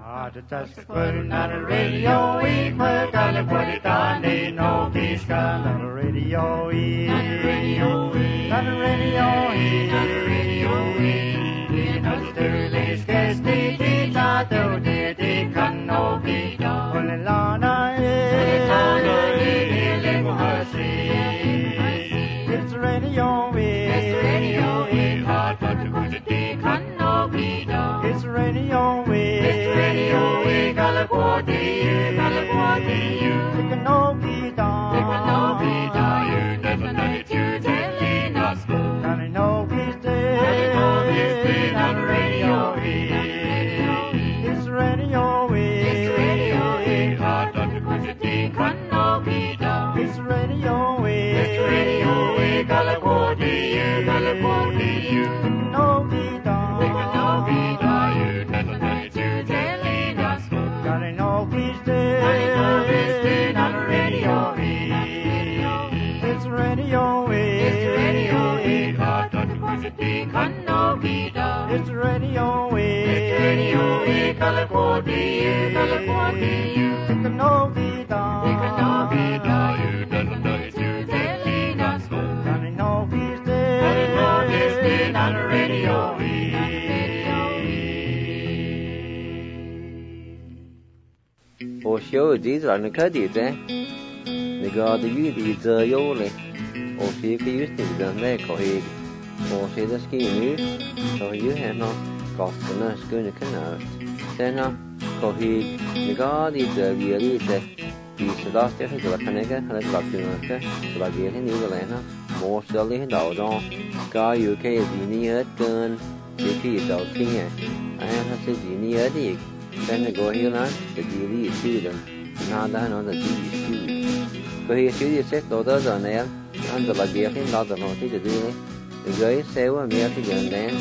Just putting on the radio, we put on the put it on, ain't no peace on the radio, on the radio, on the radio, on the radio, in Australia's guest, they thought they can no be done. Well, Lana, it's radio, it's radio, hard but the good they can no be done. It's radio, California, they can no be done. They can no be done. You never know it, you telling us. And I know he's dead. On the radio, it's radio, it's radio, hard on the good thing can no be done. It's radio, California, they can no be done. They can no be done. You never know it, you telling us. God, I know he's dead. On the radio, it's radio, hard on the good thing can no be done. It's radio, California, they can no be done. They can no be done. You never know it, you telling us. God, I know he's dead. On the radio, Or show these are the credit, The God you did the yole, or she could use the neck or he, or she the skin you, so you have not got the nurse going to canal. Then up, for he, the God is the really the last year is like a nigger, and it's like the like getting the land, more silly dog on. God, you can't be near gun, the piece of king, I have to be near the. Then they go here on the TV student, now down on the TV student. Go here, studio set daughters on there, and the Bagarian daughter noted to do it. The guy say, well, me at the gun then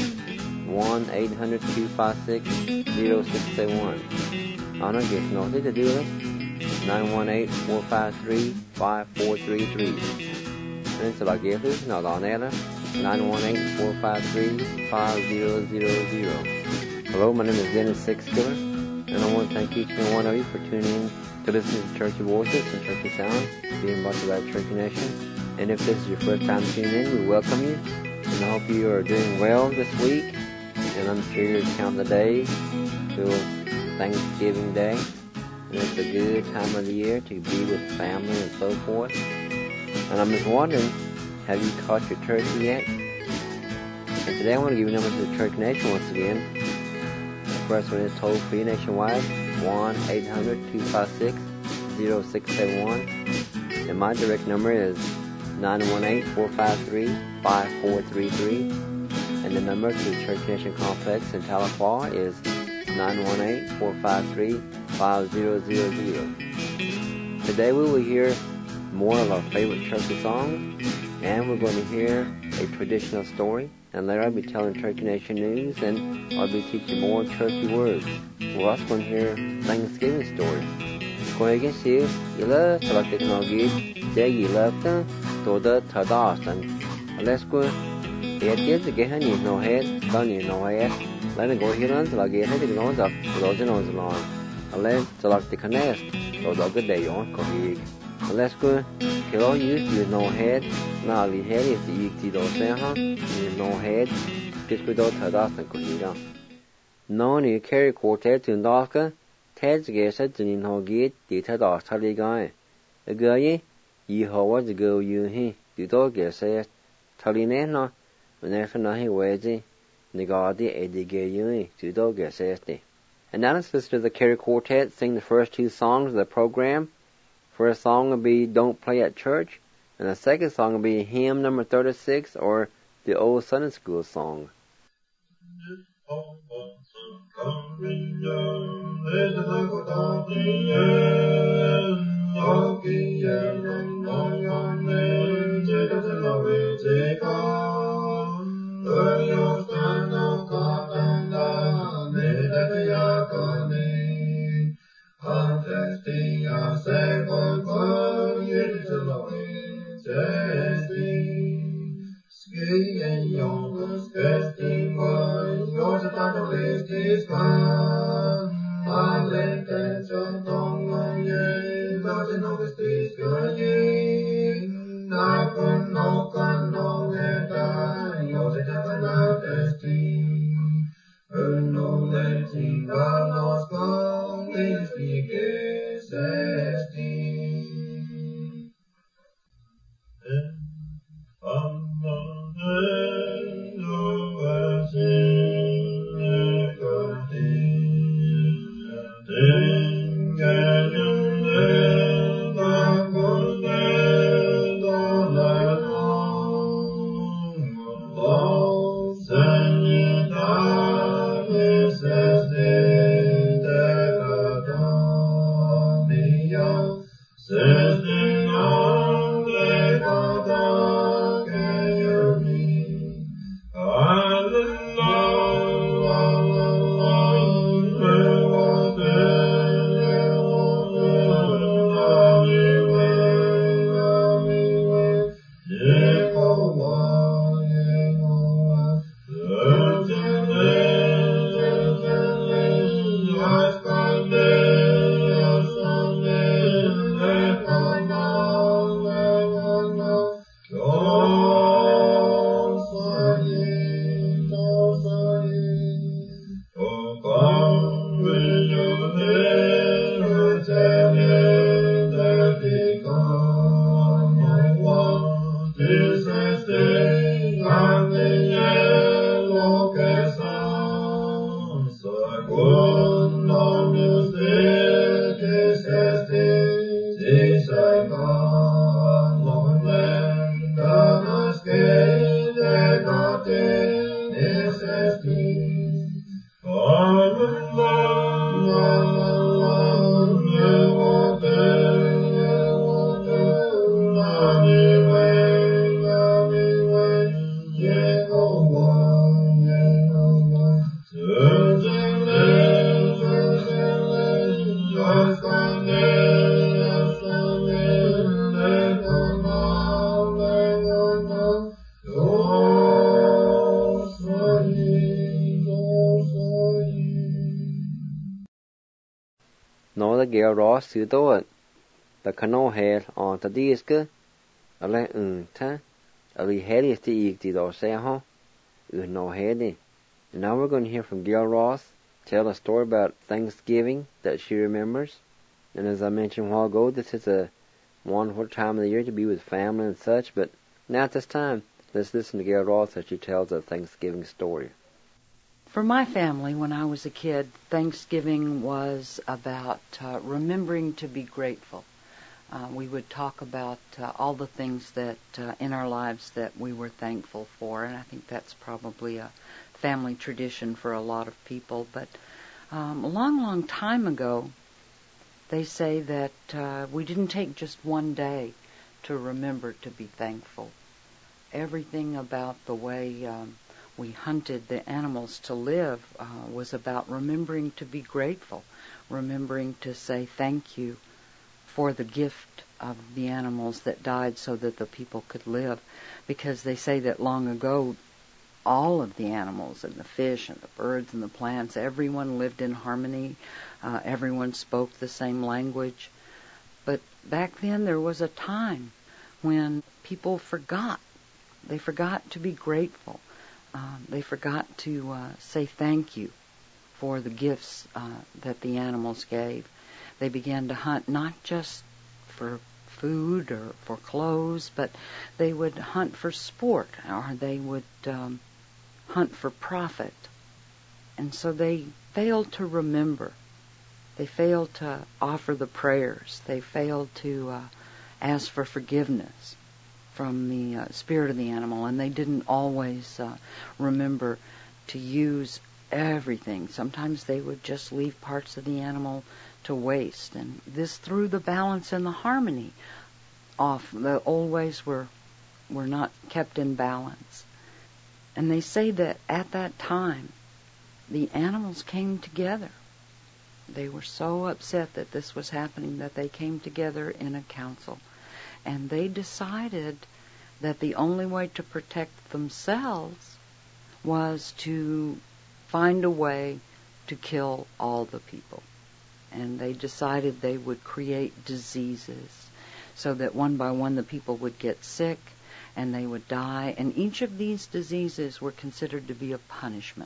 1-800-256-0671. On a gift noted to do it 918-453-5433. And it's the Bagarian, not on there 918-453-5000. Hello, my name is Dennis Sixkiller. And I want to thank each and one of you for tuning in to listen to Churchy Voices and Churchy Sounds being brought to you by Churchy Nation. And if this is your first time tuning in, we welcome you. And I hope you are doing well this week. And I'm sure you're counting the days till Thanksgiving Day. And it's a good time of the year to be with family and so forth. And I'm just wondering, have you caught your turkey yet? And today I want to give you numbers to the Church Nation once again. First one is toll free nationwide, 1-800-256-0671. And my direct number is 918-453-5433. And the number to the Church Nation Complex in Tahlequah is 918-453-5000. Today we will hear more of our favorite churchy songs, and we're going to hear a traditional story. And later I'll be telling Churchy Nation news, and I'll be teaching more churchy words. We're also going to hear Thanksgiving stories. Going against you love to like the technology, you love them, to the Tadas, and let's go. It is to get any no head, done you no head. Let it go here and like it had to go up, those nose along. And let to like the canest, those are good day on colleague. Let's go. Kill you no head. Now the head is the easy those there, no head. Just go to Tadas and Korea. No, you carry quartet to Naka. Ted's guess at the no gate, the Tadas Tally guy. A guy, ye how was the girl you he, the dog guess it. Tally Nana, whenever he wears it, the guardi Eddie gay you, the dog guess it. And now let's listen to the Carey Quartet sing the first two songs of the program. First song will be Don't Play at Church, and the second song will be Hymn number 36, or the old Sunday School song. Nó là Gail Ross sự tốt the cano hair on the disc ale ta ali hair is the easy to say no hair. Now we're going to hear from Gail Ross tell a story about Thanksgiving that she remembers. And as I mentioned a while ago, this is a wonderful time of the year to be with family and such, but now at this time, let's listen to Gail Ross as she tells a Thanksgiving story. For my family, when I was a kid, Thanksgiving was about remembering to be grateful. We would talk about all the things that in our lives that we were thankful for, and I think that's probably a family tradition for a lot of people. But a long time ago, they say that we didn't take just one day to remember to be thankful. Everything about the way we hunted the animals to live was about remembering to be grateful, remembering to say thank you for the gift of the animals that died so that the people could live. Because they say that long ago, all of the animals and the fish and the birds and the plants, everyone lived in harmony. Everyone spoke the same language. But back then there was a time when people forgot. They forgot to be grateful. They forgot to say thank you for the gifts that the animals gave. They began to hunt not just for food or for clothes, but they would hunt for sport, or they would hunt for profit. And so they failed to remember. They failed to offer the prayers. They failed to ask for forgiveness from the spirit of the animal. And they didn't always remember to use everything. Sometimes they would just leave parts of the animal to waste. And this threw the balance and the harmony off. The old ways were not kept in balance. And they say that at that time, the animals came together. They were so upset that this was happening that they came together in a council. And they decided that the only way to protect themselves was to find a way to kill all the people. and they decided they would create diseases so that one by one the people would get sick and they would die, and each of these diseases were considered to be a punishment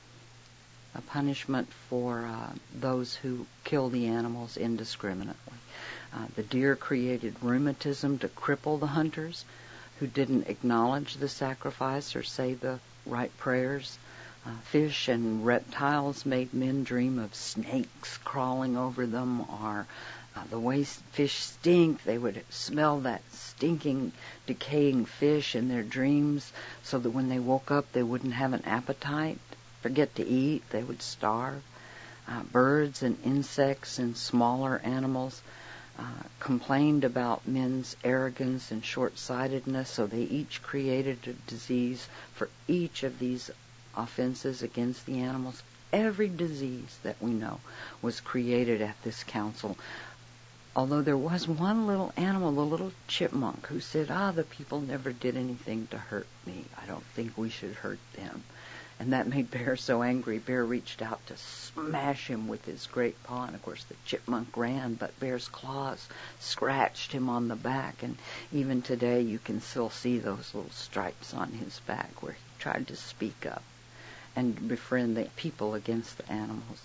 for those who kill the animals indiscriminately. The deer created rheumatism to cripple the hunters who didn't acknowledge the sacrifice or say the right prayers. Fish and reptiles made men dream of snakes crawling over them, or the way fish stink, they would smell that stinking, decaying fish in their dreams, so that when they woke up they wouldn't have an appetite, forget to eat, they would starve. Birds and insects and smaller animals complained about men's arrogance and short-sightedness, so they each created a disease for each of these offenses against the animals. Every disease that we know was created at this council. Although there was one little animal, the little chipmunk, who said, the people never did anything to hurt me. I don't think we should hurt them. And that made Bear so angry. Bear reached out to smash him with his great paw, and of course the chipmunk ran, but Bear's claws scratched him on the back, and even today you can still see those little stripes on his back where he tried to speak up and befriend the people against the animals.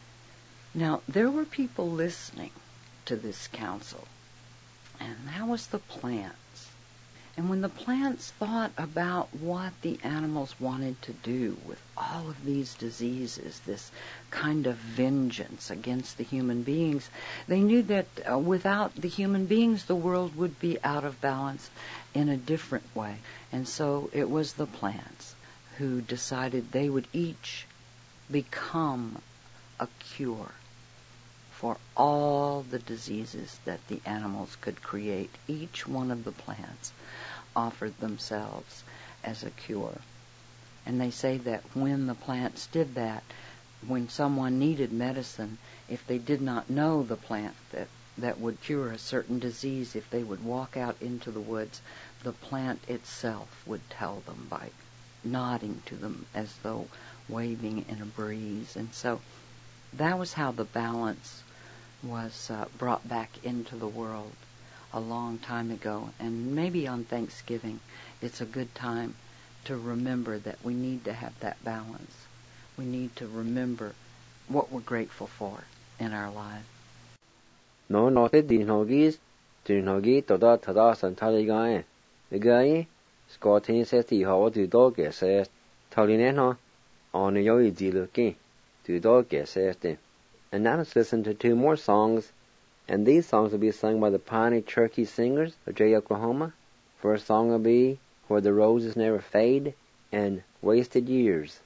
Now, there were people listening to this council, and that was the plants. And when the plants thought about what the animals wanted to do with all of these diseases, this kind of vengeance against the human beings, they knew that without the human beings, the world would be out of balance in a different way. And so it was the plants who decided they would each become a cure for all the diseases that the animals could create. Each one of the plants offered themselves as a cure. And they say that when the plants did that, when someone needed medicine, if they did not know the plant that would cure a certain disease, if they would walk out into the woods, the plant itself would tell them by nodding to them as though waving in a breeze. And so that was how the balance was brought back into the world a long time ago. And maybe on Thanksgiving it's a good time to remember that we need to have that balance. We need to remember what we're grateful for in our lives. No noted the Nogis, to Nogi, Toda, Tada, Santaligae. The guy, Scottin says the how to dog says, Talineno, on the Yoi Ziluki, to dog says them. And now let's listen to two more songs, and these songs will be sung by the Piney Cherokee Singers of Jay, Oklahoma. First song will be Where the Roses Never Fade and Wasted Years.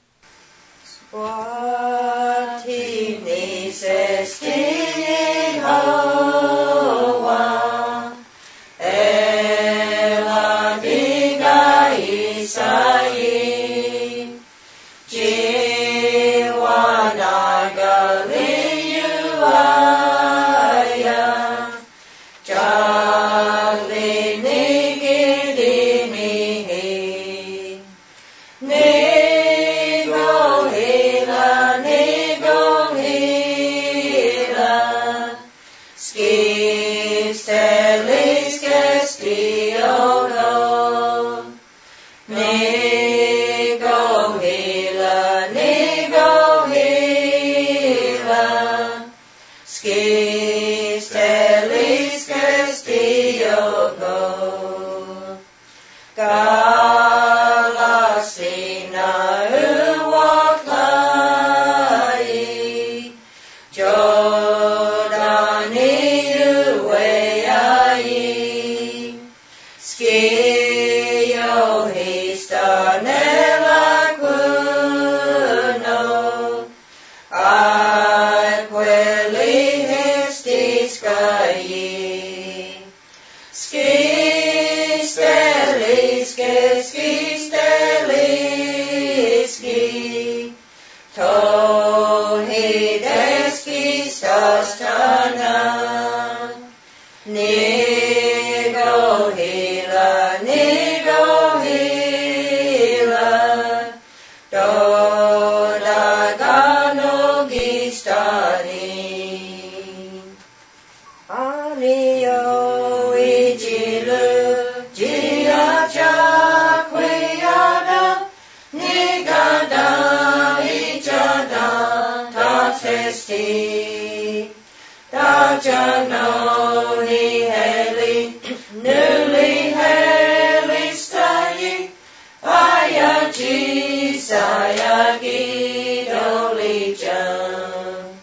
Majesty. Dajanoni heli, nuli heli stayi, ayaji sayagi dolijan.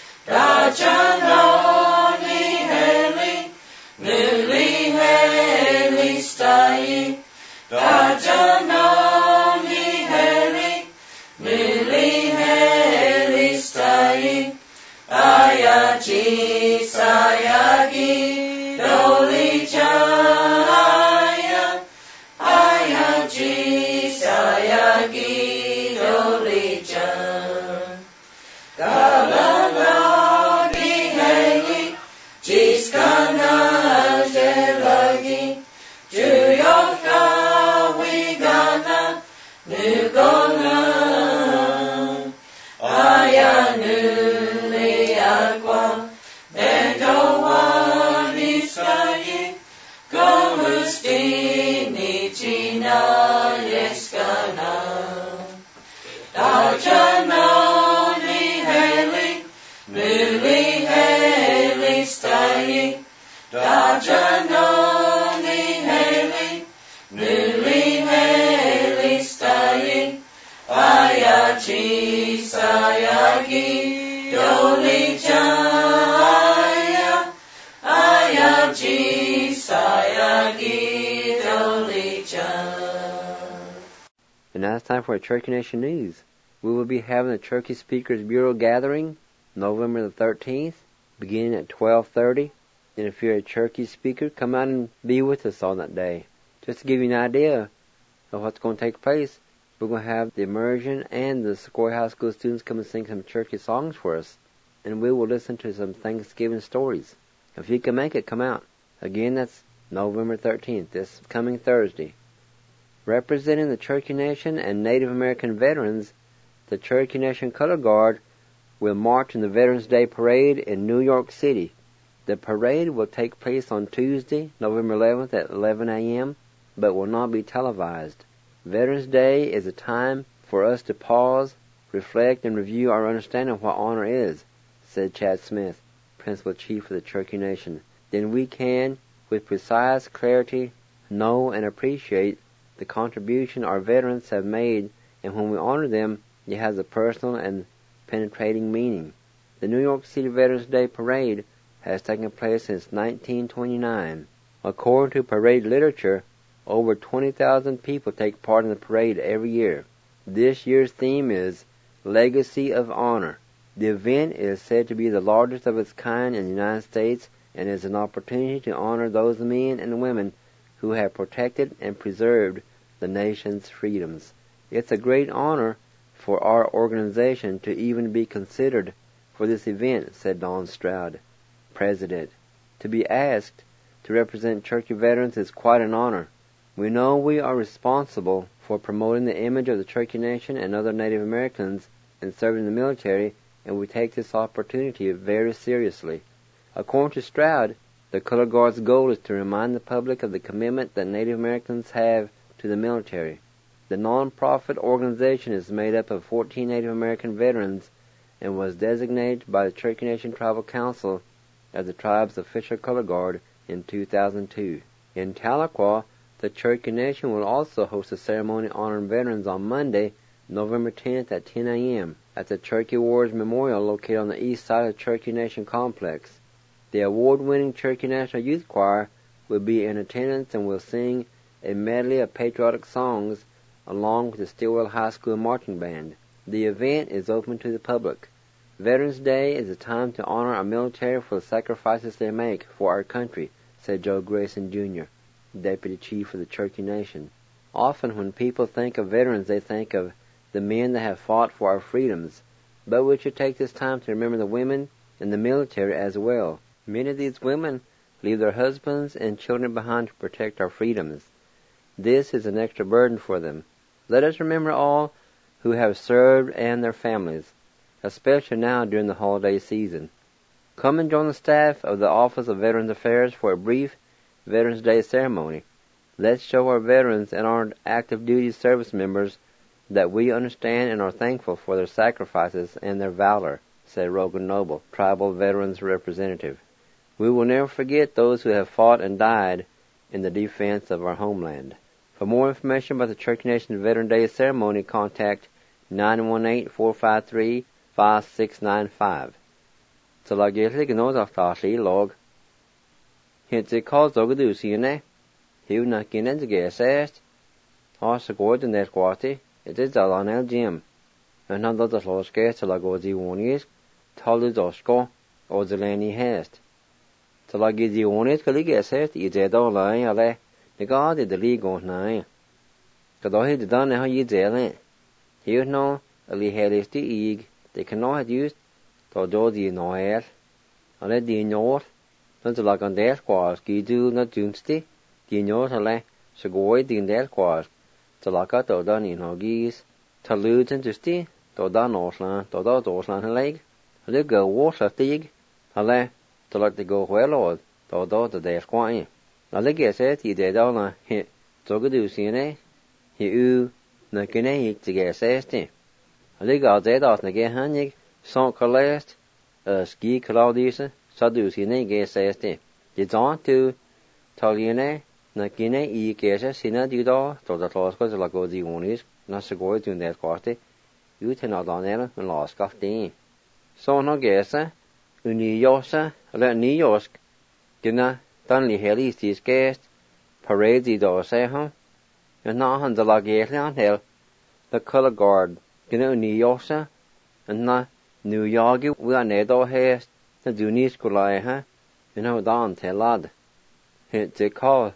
Dajanoni heli, nuli heli stayi, Dajanoni heli, nuli heli stayi, ayaji sayagi dolijaya, ayaji sayagi dolijan. Galanagi heli, jiskana jelagi, juyoka wigana, nugona, ayanuli agua, Bedawani skayi, Gomustini china yeskana. Dajanoni heli, nuli heli stayi, Dajanoni heli, nuli heli stayi, ayaji sayagi dolijaya, ayaji sayagi dolijan. And now it's time for a Cherokee Nation News. We will be having the Cherokee Speakers Bureau gathering November the 13th, beginning at 12:30. And if you're a Cherokee speaker, come out and be with us on that day. Just to give you an idea of what's going to take place, we're going to have the immersion and the Sequoia High School students come and sing some Cherokee songs for us. And we will listen to some Thanksgiving stories. If you can make it, come out. Again, that's November 13th, this coming Thursday. Representing the Cherokee Nation and Native American veterans, the Cherokee Nation Color Guard will march in the Veterans Day Parade in New York City. The parade will take place on Tuesday, November 11th at 11 a.m., but will not be televised. Veterans Day is a time for us to pause, reflect, and review our understanding of what honor is, said Chad Smith, Principal Chief of the Cherokee Nation. Then we can, with precise clarity, know and appreciate the contribution our veterans have made, and when we honor them, it has a personal and penetrating meaning. The New York City Veterans Day Parade has taken place since 1929. According to parade literature, over 20,000 people take part in the parade every year. This year's theme is Legacy of Honor. The event is said to be the largest of its kind in the United States and is an opportunity to honor those men and women who have protected and preserved the nation's freedoms. It's a great honor for our organization to even be considered for this event, said Don Stroud, President. To be asked to represent Cherokee veterans is quite an honor. We know we are responsible for promoting the image of the Cherokee Nation and other Native Americans in serving the military, and we take this opportunity very seriously. According to Stroud, the Color Guard's goal is to remind the public of the commitment that Native Americans have to the military. The non-profit organization is made up of 14 Native American veterans and was designated by the Cherokee Nation Tribal Council as the tribe's official color guard in 2002. In Tahlequah, the Cherokee Nation will also host a ceremony honoring veterans on Monday, November 10th at 10 a.m. at the Cherokee Warriors Memorial located on the east side of the Cherokee Nation complex. The award-winning Cherokee National Youth Choir will be in attendance and will sing a medley of patriotic songs along with the Stillwell High School Marching Band. The event is open to the public. Veterans Day is a time to honor our military for the sacrifices they make for our country, said Joe Grayson, Jr., Deputy Chief of the Cherokee Nation. Often when people think of veterans, they think of the men that have fought for our freedoms, but we should take this time to remember the women in the military as well. Many of these women leave their husbands and children behind to protect our freedoms. This is an extra burden for them. Let us remember all who have served and their families, especially now during the holiday season. Come and join the staff of the Office of Veterans Affairs for a brief Veterans Day ceremony. Let's show our veterans and our active duty service members that we understand and are thankful for their sacrifices and their valor. said Rogan Noble, tribal veterans representative. We will never forget those who have fought and died in the defense of our homeland. For more information about the Cherokee Nation Veteran Day ceremony, contact 918-453-5695. Talagirli gnoza thasli log. Hitze calls ogadu sine. Hiu na kinen de gesest. Has goord in that quarty. It is on el Jim. And not the loske talagozi wonis. Talu dosko or the lany hast. Talagizi wonis kaligesest. Ye dead all line ale. The god did the league on nine. Kadohi the done how ye dele. Here no a li helis the eag. They cannot have used. Todo the noel. And let the north. Not like on their squaws. Gidu not doomsday. The north ale. So go away the their squaws. Talaka to done in hoggies. Taludes and justy. To done Osland. To dot Osland leg. They go wash a thig. Ale. To like to go well or. To dot the their squaw. Now the guess it. He did all a hit. So good do see ne. He na kine to guess it. Ale got dead off na get handig. Sonk last. Ski Claudius. So do see ne guess it. You don't to. Tell you ne. Na kine I kese sina dido to the class was like go the onis na se go to that quarty you ten not on there and lost off the so no guessa uni yosa le ni yosk gina danli heli these guest parade do say huh and na han the lage on hell the color guard gina uni yosa and na New York we are nedo hast the dunis kulai ha you know down tell lad hit the call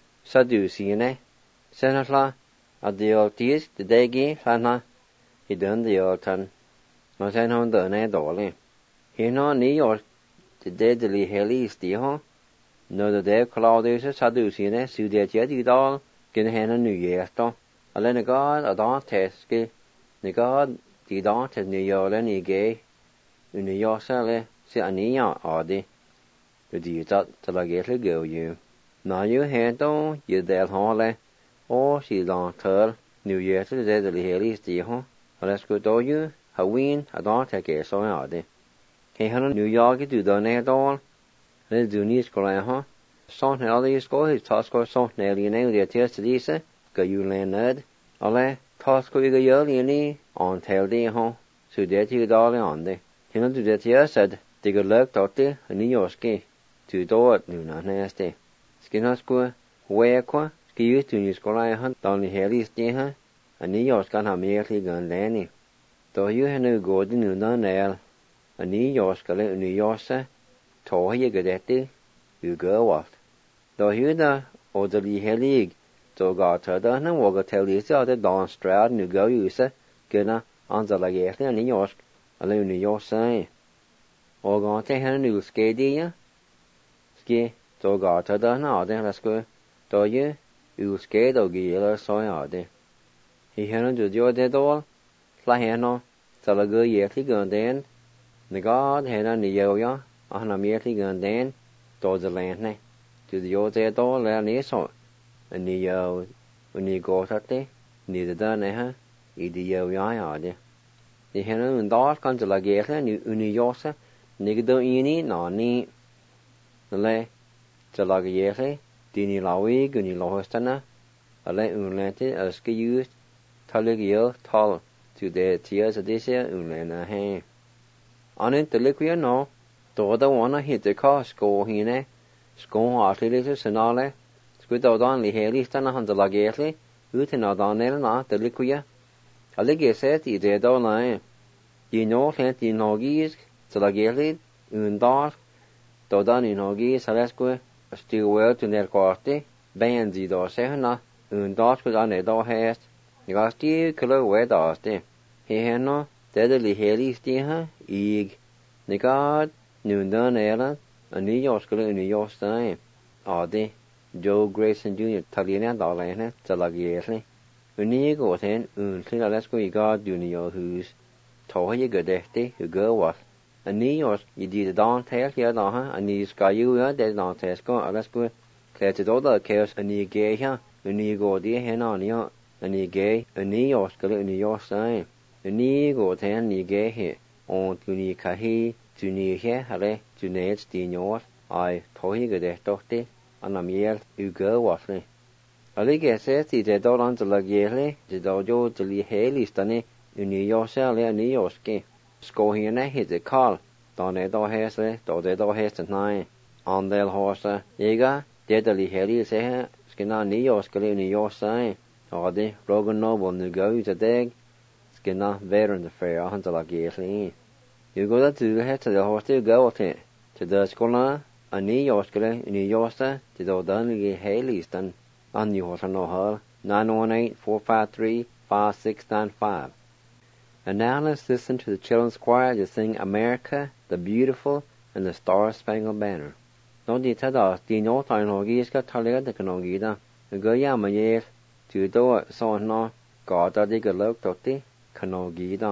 Sadusine, Senatla, at the old teas, the day game, Sana, he done the old ton. No send on the net dolly. He no New York, the deadly heli is the home. No the day Claudius, Sadusine, Sudet yet all, get a hand a New Year's to. A let a god, a don't test, the god, the don't test New York and he gay. In New York, Sally, see a New York, Audi. The dear that till I get to go you. Now you had to, you dead hole, or she's on her, New Year to the deadly heli is the home. Let's go to you, Halloween, I don't take it so hard. He had a New York to the net all. Let's do news go huh? Something all these go, his task or something alien, the tears to this, go you land nerd. Alle, task go you yearly on tell the huh? So that you dolly on the. He not do that here said, they go look out there, a New York ski. To do it, no, not nasty. Skinasqua, Wayaqua, Ski to New Scola, down the Haley Steha, and New York's got a merely gun Lanny. Though you had no good in none there, a New York's got a New York's, told you good at it, you go off. Though you the orderly Haley, so got her done and walk tell you the Don Stroud, and you go use it, gonna answer like a New York, a little New York say. Or going to have a new skate, ski. So got her done out there, let's go. Do you skate or gear so out there? He had to do the door, fly hand, so a good year gun then. The god had on the yo on a merely gun then, towards the land, to the old door, let me so. And the yo, when you go at there, neither done, the yo out there. The hen and dog comes to la guerra, and New York, nigga don't any, no need. The lay. Cho la cái gì thì ni lawi cái ni lo hostana ale unlete as cái use thale cái thal to the tears of this unlena he anen tele ku no to da wana hit the cost go hine sko atile senale sku da dan li heli stana han la gele utena dan na tele ku ya ale cái set i de da na you know hent in hogis to la gele un dar to dan in hogis salesku still well to their quarty, bands do say na, dot with on a door hast, you got still color where dusty. He had no deadly heli steer, egg, the god, noon done Ellen, a New York school in New York time. Oddie, Joe Grayson Jr. Taliana Dollar, Talagierly. When you go then, clear let's go, you got junior who's told you good day, you go what. A New York, you did don't tell here, and you sky you, they don't test go, let's go. Clear to all the chaos, and you gay here, and you go dear hen on you, and you gay, a New York, New York sign. And you go ten, you gay here. on tuni kahi tuni he hale tunet dinyor ai tohi gede tohte anamiel ugo wasle alige se ti de dolan de lagele de dojo de li helistane uni yosale ani yoske skohiene hede kal done do hese do de do hese nai andel hosa ega de li heli se skina ni yoskele uni yosai ade rogan noble nu go to deg skina veteran de fair han de lagele you go that to het de hoste go te to de skola ani yoskele uni yosa de do dan li helistan on you also know her 918-453-5695. And now let's listen to the children's choir to sing America, the Beautiful, and the Star-Spangled Banner. No di tada di no ta no gi ska talega de no gi da. Go ya ma ye tu do so no ga da di ga lok to ti kano gi da.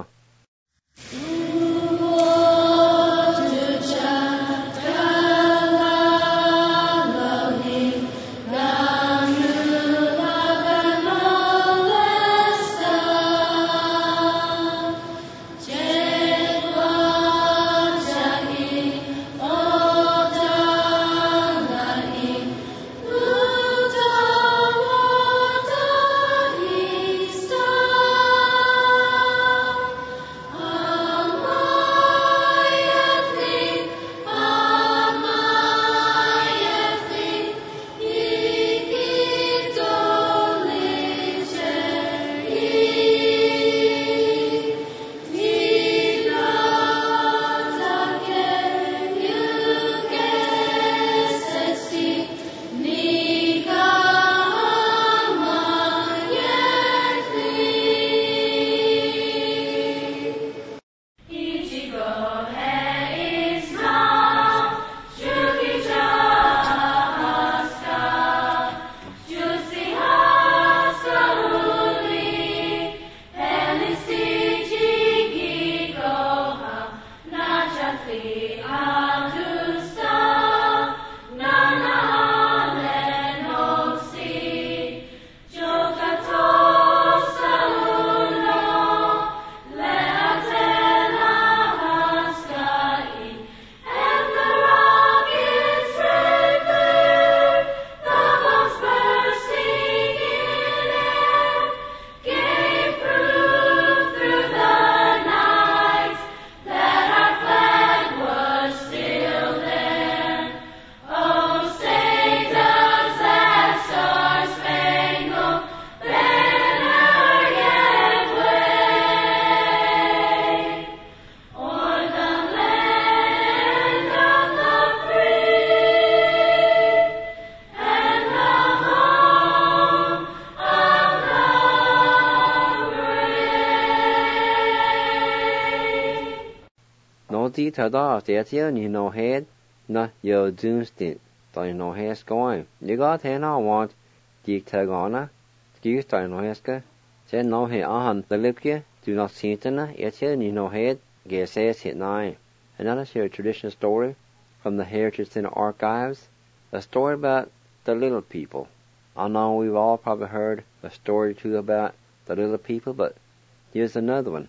Ti tada te ni no head na yo doomstin ta no has going you got he na want di tagana excuse ta no haska se no he ahan the lipke do not see tana te ni no head ge says hit nine. And now let's hear a traditional story from the Heritage Center archives, a story about the little people. I know we've all probably heard a story or two about the little people, but here's another one.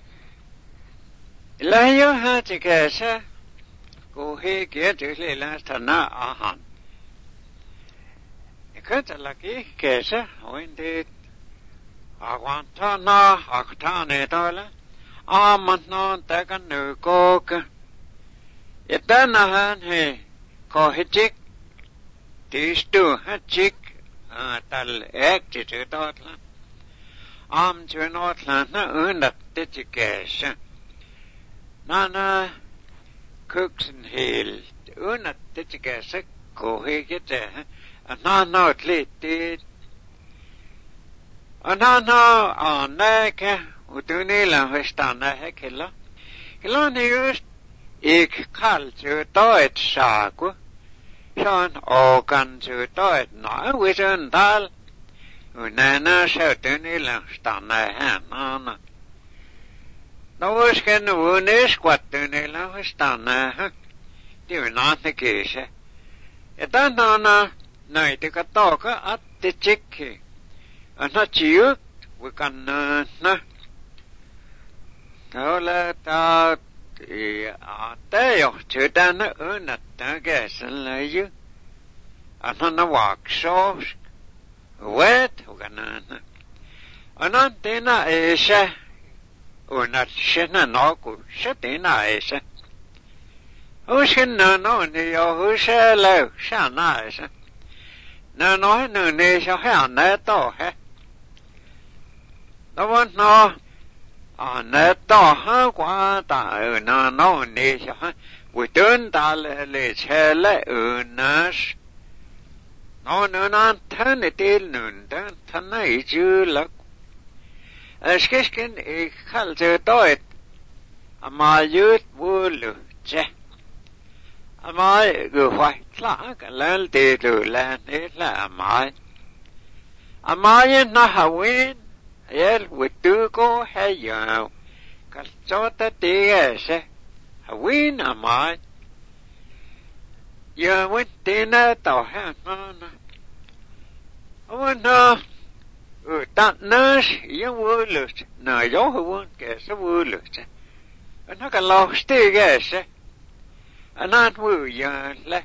Layo hatikasa go he get the last na ahan. Ikata laki kesa when did Awantana aktane dola amanno takan no coke. Itanahan he ko hitik tistu hachik tal acted dotla. To Northland na undat titikasa. Nana cooks and hill unat titikasa ko he get there. Nana at least Anana aneke utunila hestana hekilla. Kilani just ik kaltu toet saku. Sean okan tu toet na witun dal. Unana sautunila stana hanana. Nousken unis quatunila hestana. Do not the case. Etanana naitika toka at the chicky. Not you, we can na. Tola ta thì tế yo chưa ta nó ở nè ta cái sinh lại chứ nó vạc số wet hoặc là nó tên là esa ở nè sinh nó cũng sẽ tên là esa ở sinh nó thì ở sẽ lâu sao na esa nó nói nó này sao hay nè to hết đó vẫn nó nè to hơn quá ta ở nó này sao buổi trưa ta lại chơi lại ở nó nó thân này tên nó thân này chứ là cái khăn chơi tôi mà dứt vô lửa chứ mà người phải là cái lên tiền từ lên đấy là mà nó hawin ấy buổi trưa có hay giờ cái cho ta tiền sẽ hawin mà giờ vẫn tiền nó tao ha nó ta nó yếu vô lửa nó gió hơn cái số vô lửa chứ nó cái lo tiền cái sẽ nó vui giờ là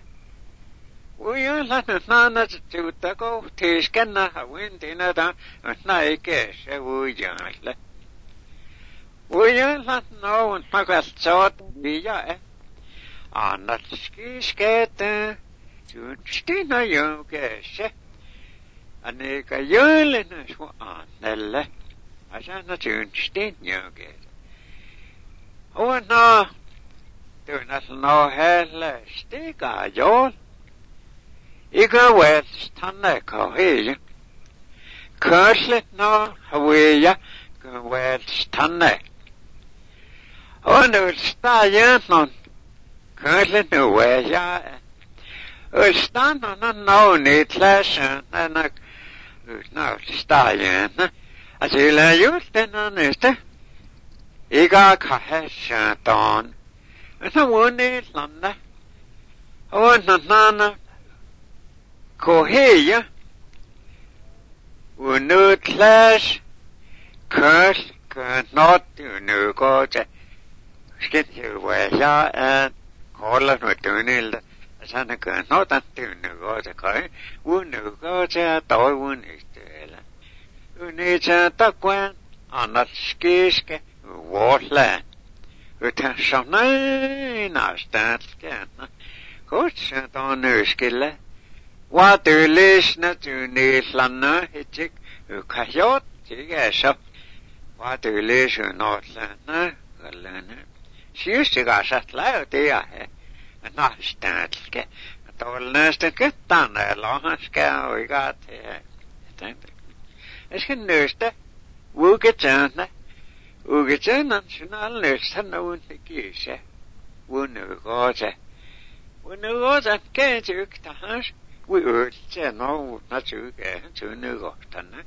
nó chịu ta có thì cái nó hawin thì nó ta này cái sẽ vui giờ là vui giờ là nó cái cho bây giờ nó cái chuyện nó giờ cái sẽ anh ấy cái giờ lên nó số này là sao nó chuyện nhớ cái nó từ nó hay là cả gió ý cái về thằng này có gì khơi lên nó về ya cái về thằng này nó ta ya nó khơi lên nó về ya ở stan nó nít lesson nó ta ya à chỉ là yếu tên nó nít ý cái khai sáng ton nó muốn đi làm đó nó có hay á nó class curse not nó có chứ cái điều về ra có là nó tự nhiên là sao nó cứ nó tan tự nó có chứ cái nó có chứ tối nó là nó ta quen nó cái what là utan som nej någonstans kan kost då nu skulle vad du lyssnar till nyslanna hitik kajot tiga så vad du lyssnar någonstans galna systiga sattla det är någonstans kan då nästan kittan eller ska och gat det ska nösta vågetsna uge national nästan undvikelse vunugåse kan tyktahas vi ölse no natuke tunugåtanna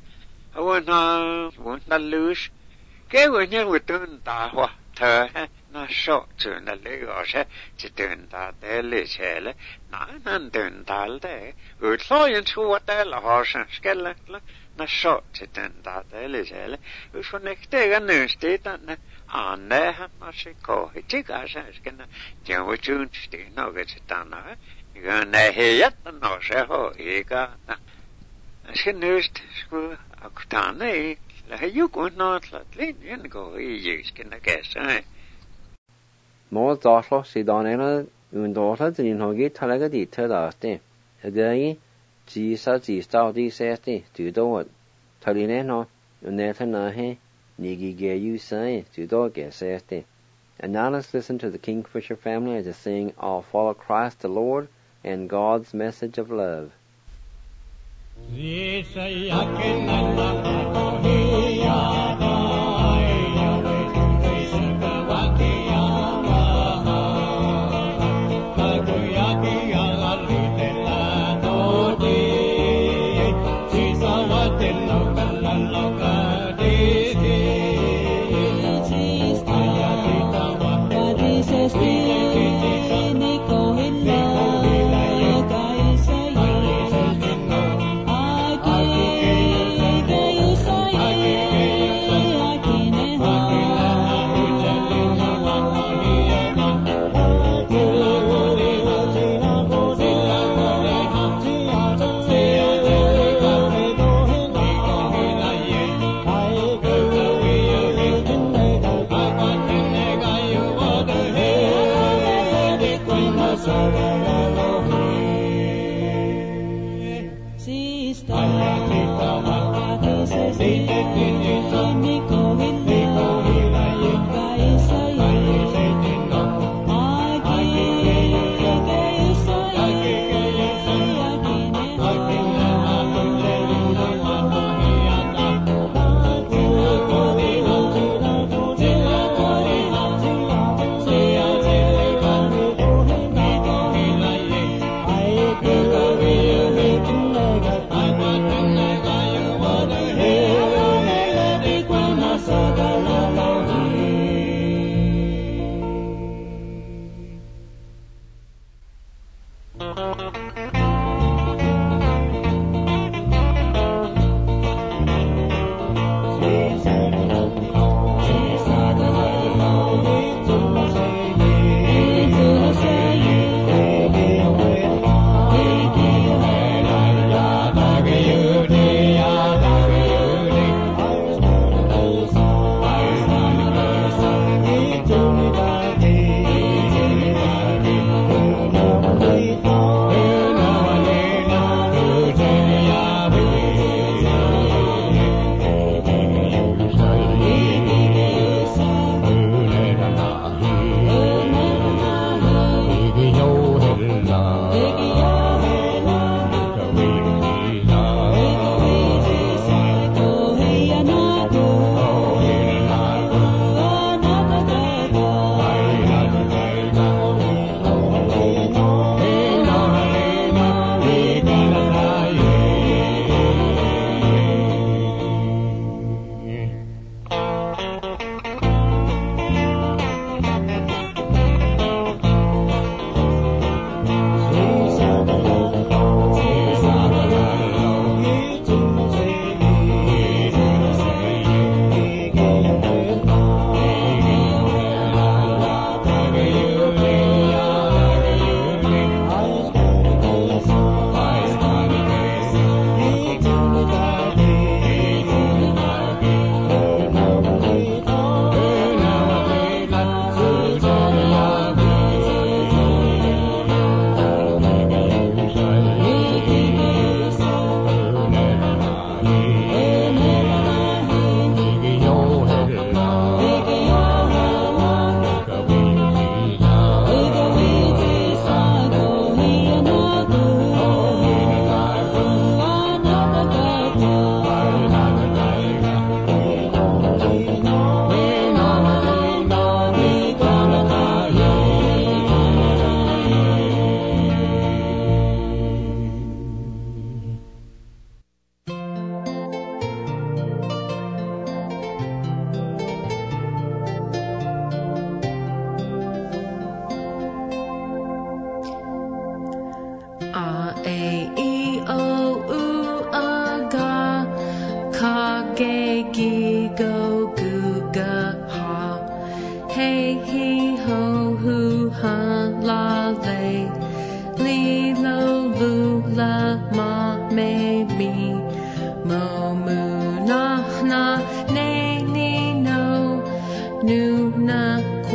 vunna lus ke vunja vutun tahwa thö na so tunna legåse tun ta dele chele nan tun talde utlojen suotella harsan skella na så titten ta dele chele usonekte nystitana anne hamma se ko hitika saskena jamu chun stino getana ne heyat no se ho ega skenust sku akutane la yukun not la tlin go yiskena kesa More dotlo si donena un dotla din hogi talaga di tadaste agayi ji sa ji stau di sesti tu do taline no unetana he nigi ge you say tu do ge sesti. And now let's listen to the Kingfisher family as they sing I'll Follow Christ the Lord and God's Message of Love. Yeah.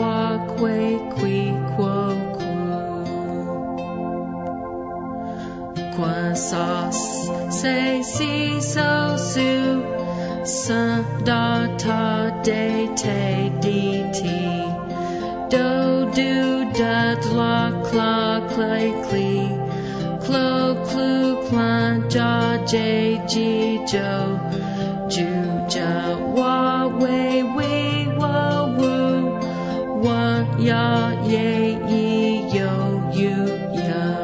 qua que qui quo qua sauce say si so su sa da ta de te di ti do do da la cla clay clee clo clu clan ja j g jo ju ja wa we wa woo wa ya ye yi yo you ya.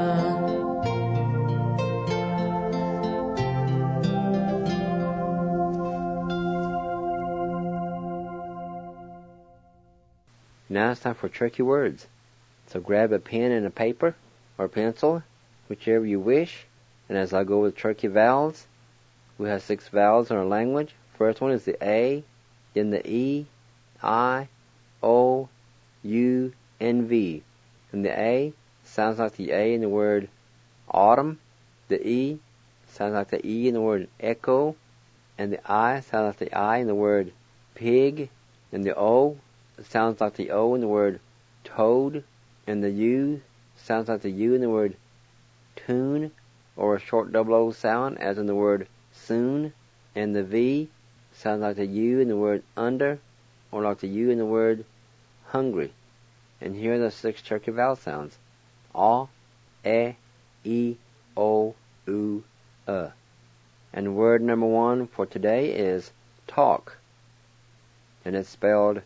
Now it's time for tricky words. So grab a pen and a paper or pencil, whichever you wish. And as I go with tricky vowels, we have 6 vowels in our language. First one is the A, then the E, I, O, U, and V. And the A sounds like the A in the word autumn. The E sounds like the E in the word echo. And the I sounds like the I in the word pig. And the O sounds like the O in the word toad. And the U sounds like the U in the word tune, or a short double O sound, as in the word soon. And the V sounds like the U in the word under, or like the U in the word hungry. And here are the 6 tricky vowel sounds. A, E, O, U, And word number 1 for today is talk. And it's spelled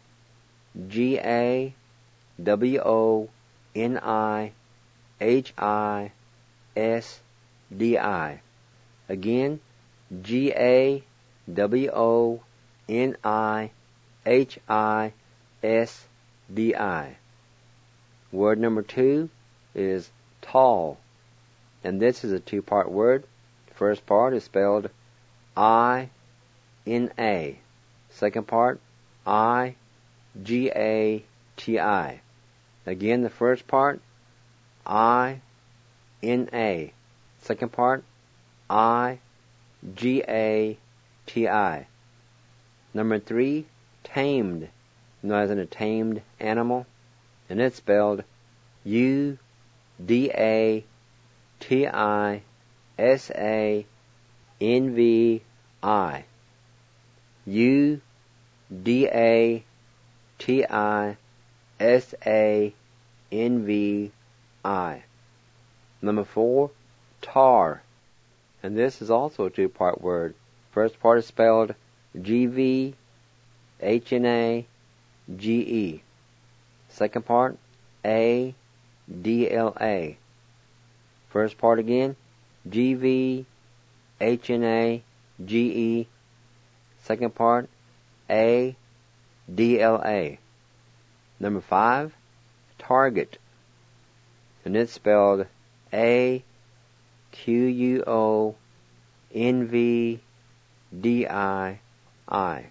G-A-W-O-N-I-H-I-S-D-I. Again, G-A-W-O-N-I-H-I-S-D-I. Word number 2 is tall. And this is a 2-part word. The first part is spelled I-N-A. Second part, I-G-A-T-I. Again, the first part, I-N-A. Second part, I-G-A-T-I. Number 3, tamed. As in a tamed animal. And it's spelled U-D-A-T-I-S-A-N-V-I. U-D-A-T-I-S-A-N-V-I. Number 4, tar. And this is also a 2-part word. First part is spelled G-V-H-N-A-G-E. Second part, A-D-L-A. First part again, G-V-H-N-A-G-E. Second part, A-D-L-A. Number 5, target. And it's spelled A-Q-U-O-N-V-D-I-I.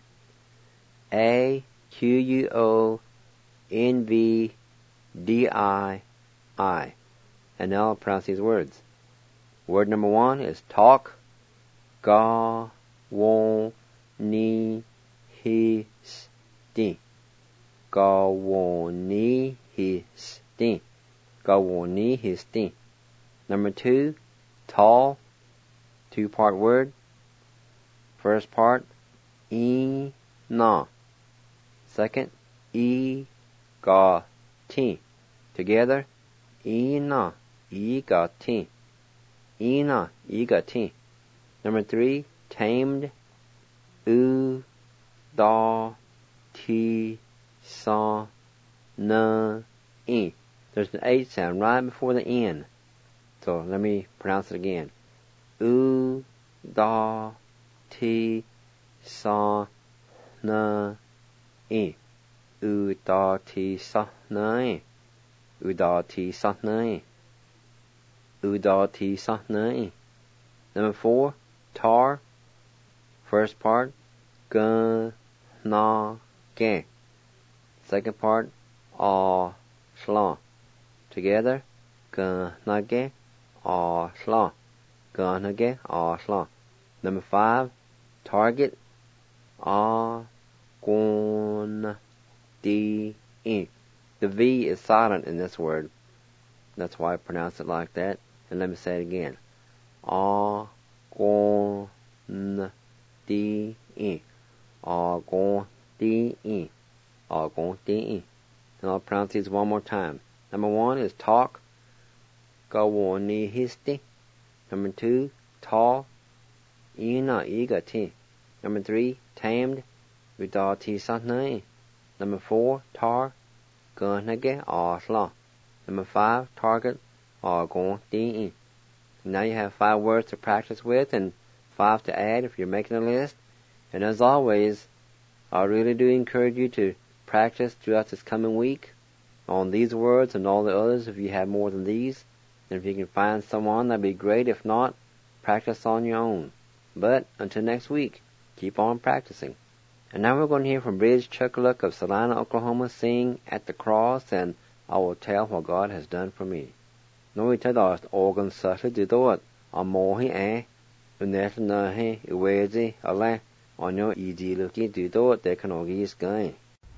A-Q-U-O-N-V-D-I-I. And now I'll pronounce these words. Word number 1 is talk. Ga, won, ni, hi, sti. Ga, won, ni, hi, sti. Ga, won, ni, hi, sti. Number 2, tall. 2-part word. First part, I, na. Second, I, ga, ti. Together, I, na, I, ga, ti. I, na, I, ga, ti. Number 3, tamed. U, da, ti, sa, na, I. There's an H sound right before the N. So let me pronounce it again. U, da, ti, sa, na, I. U, da, ti, sa, na, I. U, da, ti, sa, na, I. U, da, ti, sa, na, I. Number 4, tar. First part, ga, na, ge. Second part, shla. Together, ga, na, ge, shla. Ga, na, ge, shla. Number 5, target, gon, di, I. The V is silent in this word. That's why I pronounce it like that. And let me say it again. A-gon-D-E. A-gon-D-E. A-gon-D-E. And I'll pronounce these one more time. Number 1 is talk. Ga-wo-ni-histi. Number 2, tall. Ina-iga-ti. Number 3, tamed. Vida-ti-sa-nai. Number 4, tar. Ga-na-ge-a-sla. Number 5, target. A-gon-D-E. Now you have 5 words to practice with and 5 to add if you're making a list. And as always, I really do encourage you to practice throughout this coming week on these words and all the others if you have more than these. And if you can find someone, that'd be great. If not, practice on your own. But until next week, keep on practicing. And now we're going to hear from Bridge Chuckaluk of Salina, Oklahoma, sing At the Cross, and I Will Tell What God Has Done for Me. Noi ta da organ sata di doat a mohi unet na he uwezi ala onyo iji luki di doat de kanogi is guy.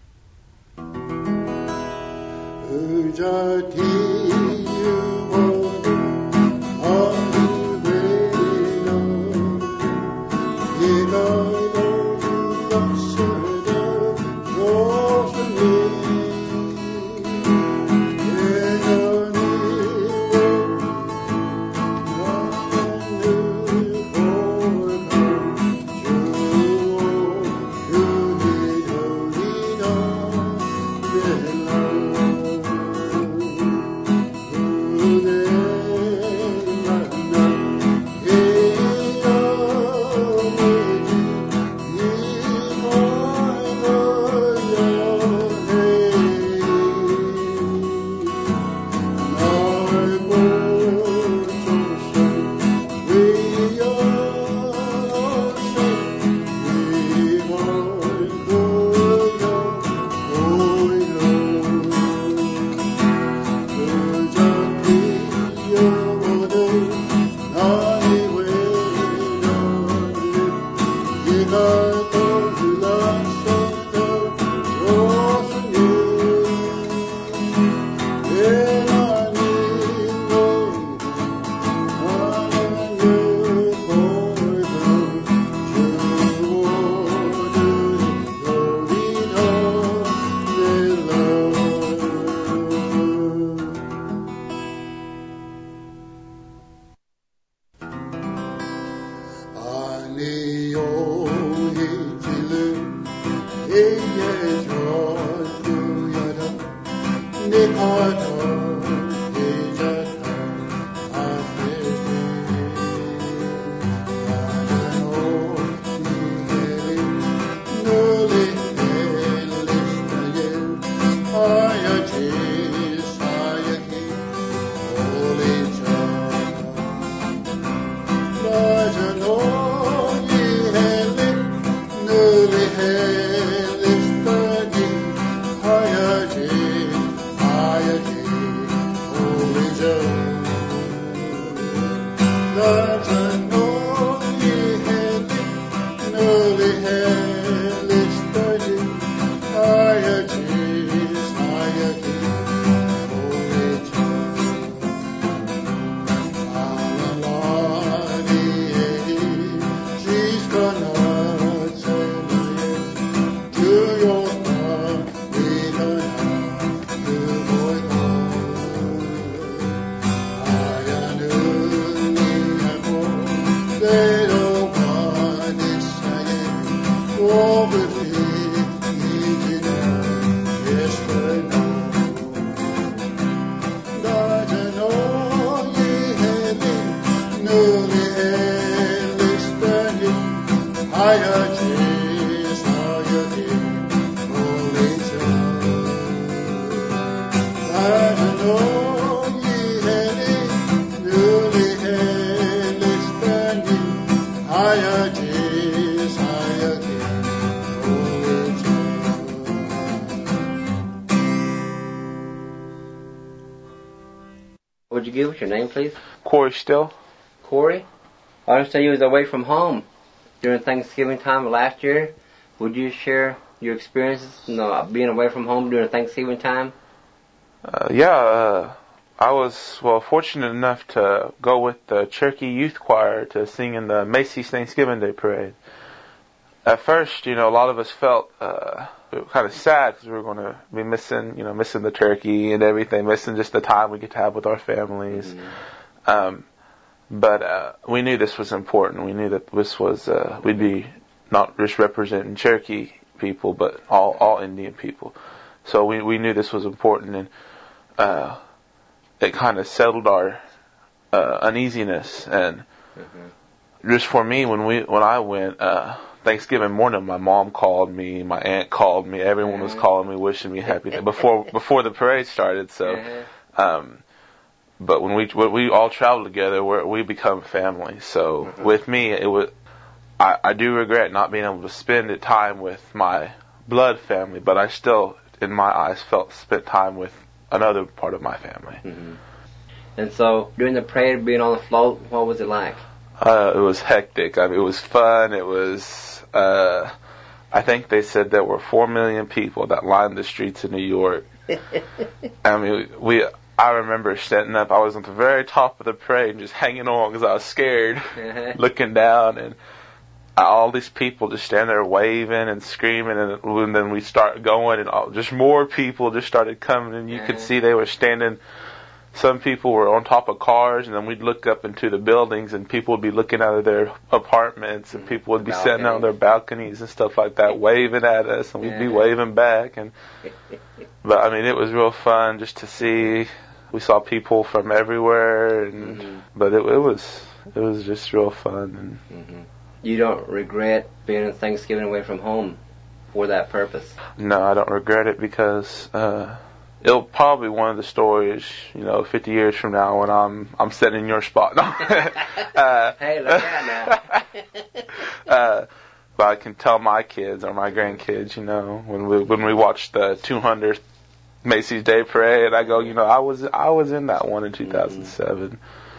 Would you give us your name, please? Corey Still. Corey? I understand you was away from home during Thanksgiving time of last year. Would you share your experiences being away from home during Thanksgiving time? I was, fortunate enough to go with the Cherokee Youth Choir to sing in the Macy's Thanksgiving Day Parade. At first, a lot of us felt kind of sad because we were going to be missing the turkey and everything, missing just the time we get to have with our families. Mm-hmm. But we knew this was important. We knew that this was, we'd be not just representing Cherokee people, but all Indian people. So we knew this was important, and it kind of settled our uneasiness. And just for me, when I went, Thanksgiving morning, my mom called me, my aunt called me, everyone was calling me, wishing me happy day before the parade started. So, but when we all traveled together, we become family. So with me, it was. I do regret not being able to spend time with my blood family, but I still, in my eyes, spent time with another part of my family. Mm-hmm. And so, during the parade, being on the float, what was it like? It was hectic. I mean, it was fun. It was, I think they said there were 4 million people that lined the streets of New York. I mean, I remember standing up. I was at the very top of the parade and just hanging on because I was scared, looking down, and all these people just stand there waving and screaming, and then we start going, and just more people just started coming, and you could see they were standing. Some people were on top of cars, and then we'd look up into the buildings, and people would be looking out of their apartments, and people would be sitting on their balconies and stuff like that, waving at us, and we'd be waving back. But I mean, it was real fun just to see. We saw people from everywhere, and but it was just real fun. And you don't regret being on Thanksgiving away from home for that purpose? No, I don't regret it because it'll probably be one of the stories, 50 years from now when I'm sitting in your spot. Hey, look at now. But I can tell my kids or my grandkids, when we watch the 200th Macy's Day Parade, I go, I was in that one in 2007.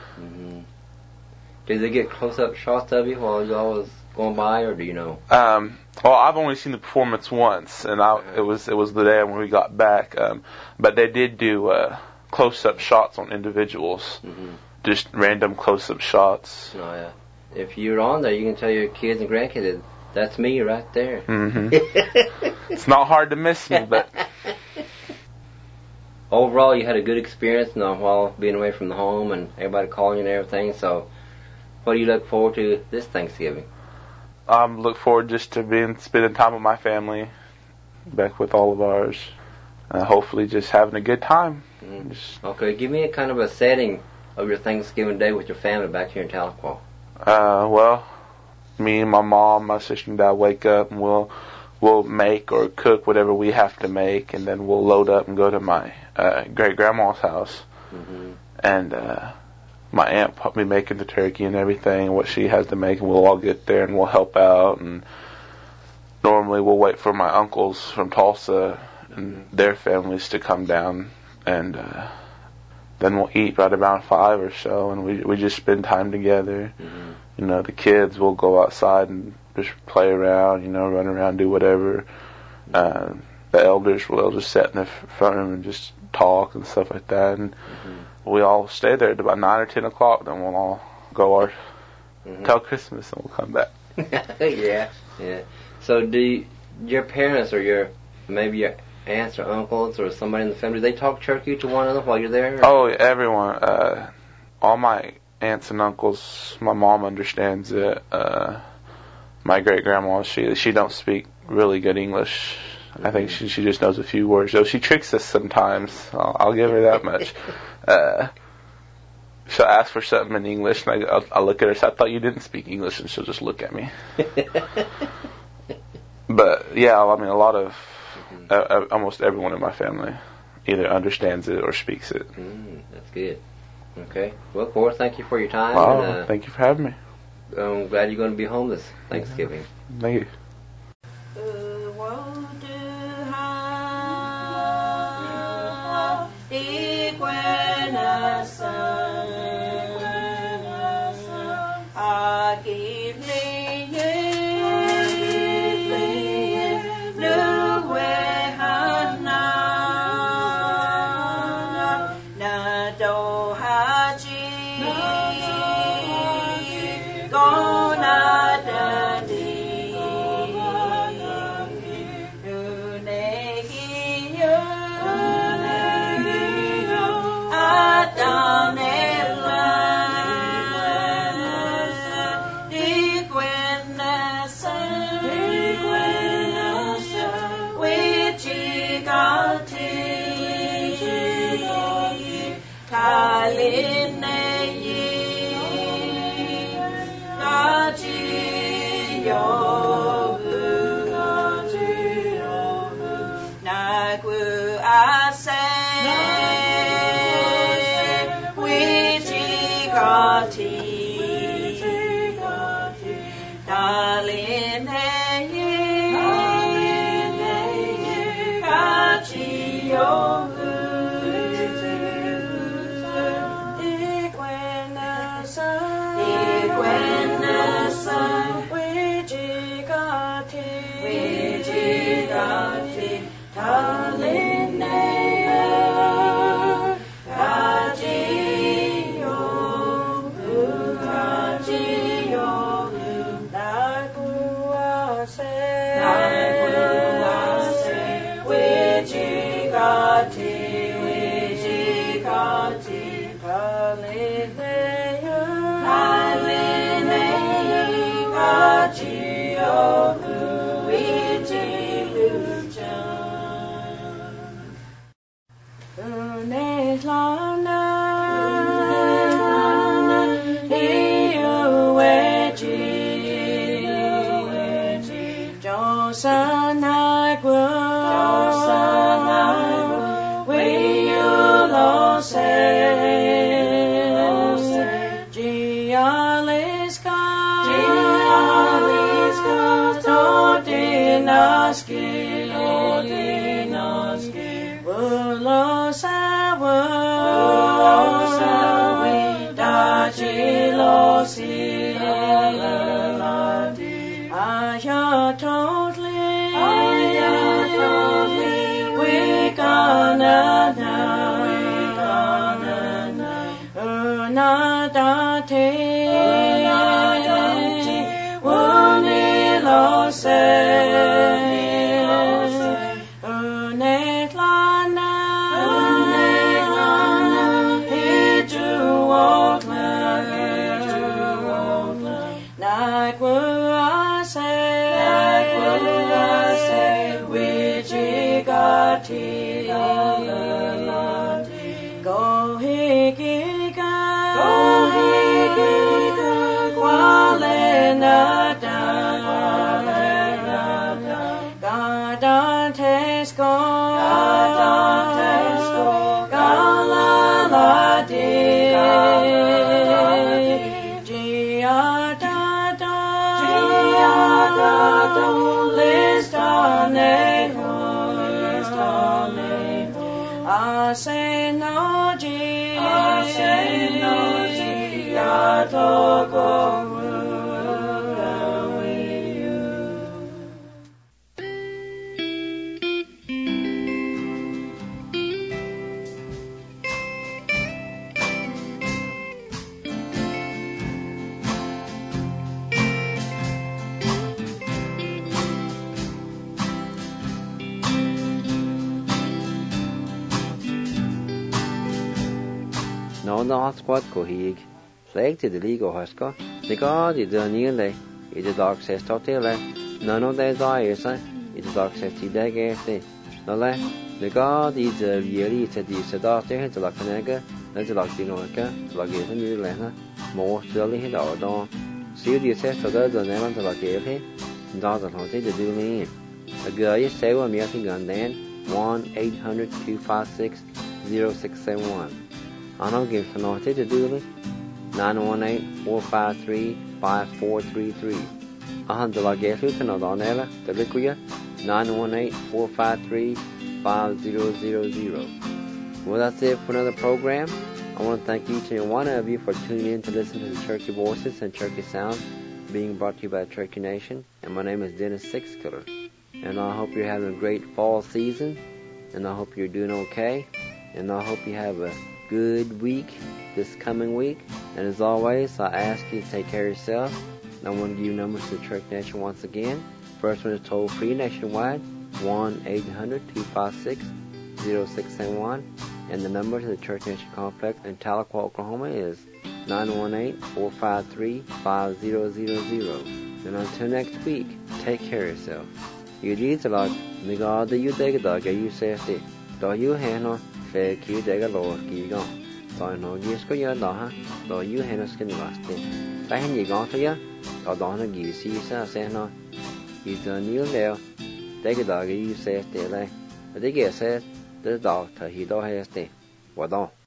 Did they get close-up shots of you while y'all was going by, or do you know? Well, I've only seen the performance once, and it was the day when we got back. But they did do close-up shots on individuals, just random close-up shots. Oh yeah. If you're on there, you can tell your kids and grandkids, that's me right there. It's not hard to miss me, but overall, you had a good experience while being away from the home and everybody calling you and everything. So, what do you look forward to this Thanksgiving? Look forward just to spending time with my family, back with all of ours. Hopefully, just having a good time. Okay, give me a kind of a setting of your Thanksgiving day with your family back here in Tahlequah. Well, me and my mom, my sister and dad wake up, and we'll make or cook whatever we have to make, and then we'll load up and go to my great grandma's house, and my aunt probably making the turkey and everything, what she has to make, and we'll all get there and we'll help out. And normally we'll wait for my uncles from Tulsa and their families to come down, and then we'll eat right around 5 or so, and we just spend time together. The kids will go outside and just play around, run around, do whatever. The elders will just sit in the front room and just talk and stuff like that. And we all stay there at about 9 or 10 o'clock. Then we'll all go till Christmas, and we'll come back. Yeah. So do your parents or maybe your aunts or uncles or somebody in the family, do they talk Cherokee to one another while you're there? Oh, everyone. All my aunts and uncles, my mom understands it. My great-grandma, she don't speak really good English. I think she just knows a few words. Though she tricks us sometimes. I'll give her that much. She'll ask for something in English, and I'll look at her and say, I thought you didn't speak English, and she'll just look at me. But, yeah, I mean, a lot of, almost everyone in my family either understands it or speaks it. That's good. Okay. Well, Forrest, thank you for your time. Wow, and, thank you for having me. I'm glad you're going to be home this Thanksgiving. Thank you. Squad Kohig, Flag to the League of Huska, the God is the nearly, is the dog says Totile, none of their diets, is the dog says Tidagate, the God is the really to the Sadate, the Lacanega, the Lacinoca, the Lagation New Lena, more surely hit our dawn. See the assess of the Nevan to Lacate, Dr. Honte the Doolin. A girl you say when you're gun then 1-800-256-0671. I don't give for no to do it. 918-453-5433. I hunt the Lagate Canada Nella, the Liquia, 918-453-5000. Well, that's it for another program. I want to thank each and one of you for tuning in to listen to the Turkey Voices and Turkey Sounds being brought to you by Turkey Nation. And my name is Dennis Sixkiller. And I hope you're having a great fall season. And I hope you're doing okay. And I hope you have a good week this coming week. And as always, I ask you to take care of yourself. And I want to give you numbers to the Turkey Nation once again. First one is toll free nationwide, 1-800-256-0671. And the number to the Turkey Nation Complex in Tahlequah, Oklahoma is 918-453-5000. And until next week, take care of yourself. You need to like Nigada you dig dog, you say, do you handle fair key dig a lord, key gone. rồi nó ghi có nhớ đó ha rồi yêu hay nó skin vaste tại hình gì ngon thôi á đó nó ghi xí sẽ nó ghi cho nhiều leo để cái đó cái yêu sẽ để lại để cái sẽ để đó thời đó hay sẽ vào đó